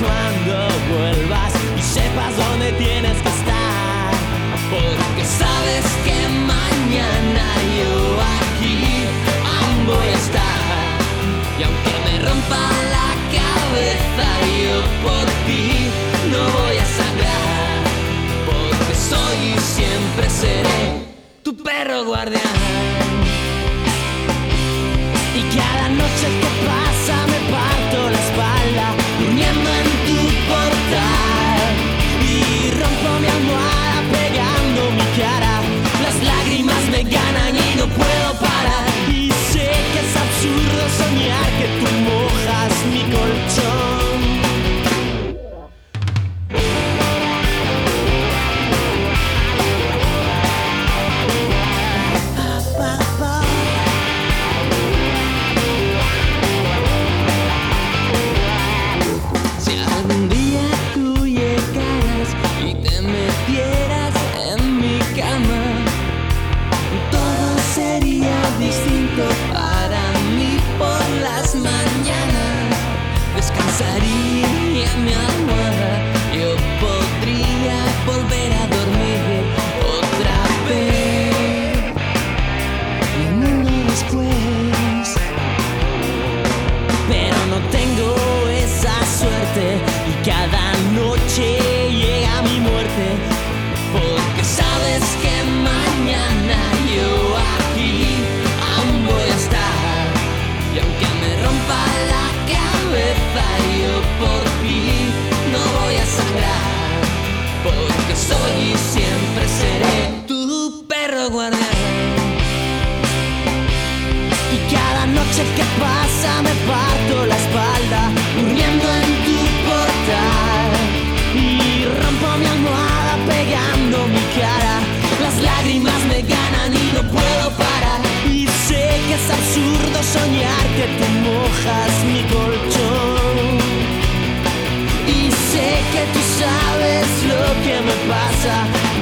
cuando vuelvas y sepas dónde tienes que estar, porque sabes que mañana yo aquí aún voy a estar. Y aunque me rompa la cabeza, yo por ti no voy a sangrar, porque soy y siempre seré tu perro guardián. Y cada noche que pasa me parto la espalda durmiendo en tu portal, y rompo mi almohada pegando mi cara. Las lágrimas me ganan y no puedo parar, y sé que es absurdo soñar que tú mojas mi colchón. Cada noche llega mi muerte, porque sabes que mañana yo aquí aún voy a estar. Y aunque me rompa la cabeza, yo por ti no voy a sangrar, porque soy y siempre seré tu perro guardián. Y cada noche que pasa me parto la espalda durmiendo en tu portal, y rompo mi almohada pegando mi cara. Las lágrimas me ganan y no puedo parar, y sé que es absurdo soñar que tú mojas mi colchón. Y sé que tú sabes lo que me pasa,